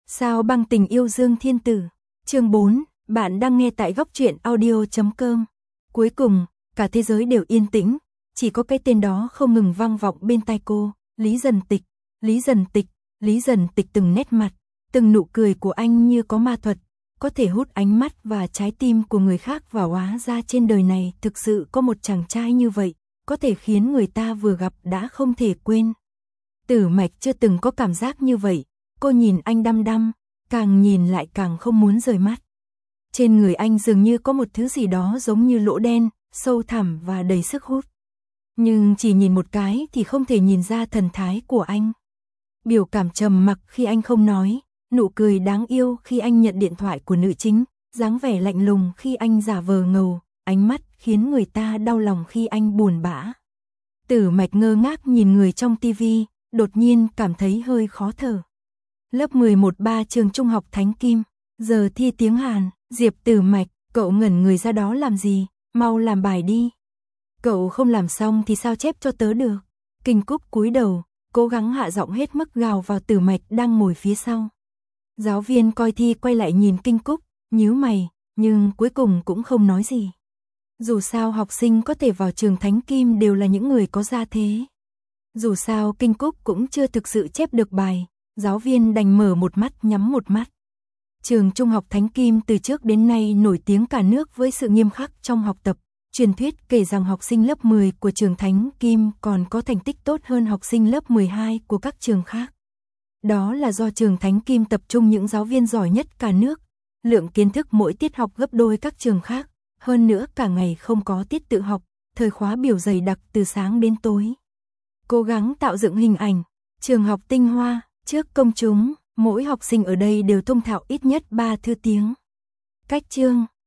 Sao băng tình yêu Dương Thiên Tử. Chương 4, bạn đang nghe tại góc truyện audio.com. Cuối cùng, cả thế giới đều yên tĩnh, chỉ có cái tên đó không ngừng vang vọng bên tai cô, Lý Dần Tịch, Lý Dần Tịch, Lý Dần Tịch. Từng nét mặt, từng nụ cười của anh như có ma thuật, có thể hút ánh mắt và trái tim của người khác vào. Hóa ra trên đời này thực sự có một chàng trai như vậy, có thể khiến người ta vừa gặp đã không thể quên. Tử Mạch chưa từng có cảm giác như vậy, cô nhìn anh đăm đăm, càng nhìn lại càng không muốn rời mắt. Trên người anh dường như có một thứ gì đó giống như lỗ đen, sâu thẳm và đầy sức hút. Nhưng chỉ nhìn một cái thì không thể nhìn ra thần thái của anh. Biểu cảm trầm mặc khi anh không nói, nụ cười đáng yêu khi anh nhận điện thoại của nữ chính, dáng vẻ lạnh lùng khi anh giả vờ ngầu, ánh mắt khiến người ta đau lòng khi anh buồn bã. Tử Mạch ngơ ngác nhìn người trong tivi, đột nhiên cảm thấy hơi khó thở. Lớp 11-3 trường trung học Thánh Kim, giờ thi tiếng Hàn. Diệp Tử Mạch, cậu ngẩn người ra đó làm gì, mau làm bài đi. Cậu không làm xong thì sao chép cho tớ được. Kinh Cúc cúi đầu, cố gắng hạ giọng hết mức gào vào Tử Mạch đang ngồi phía sau. Giáo viên coi thi quay lại nhìn Kinh Cúc, nhíu mày, nhưng cuối cùng cũng không nói gì. Dù sao học sinh có thể vào trường Thánh Kim đều là những người có gia thế. Dù sao Kinh Cúc cũng chưa thực sự chép được bài, giáo viên đành mở một mắt nhắm một mắt. Trường Trung học Thánh Kim từ trước đến nay nổi tiếng cả nước với sự nghiêm khắc trong học tập. Truyền thuyết kể rằng học sinh lớp 10 của trường Thánh Kim còn có thành tích tốt hơn học sinh lớp 12 của các trường khác. Đó là do trường Thánh Kim tập trung những giáo viên giỏi nhất cả nước. Lượng kiến thức mỗi tiết học gấp đôi các trường khác. Hơn nữa cả ngày không có tiết tự học, thời khóa biểu dày đặc từ sáng đến tối. Cố gắng tạo dựng hình ảnh. Trường học tinh hoa, trước công chúng. Mỗi học sinh ở đây đều thông thạo ít nhất 3 thứ tiếng. Cách chương,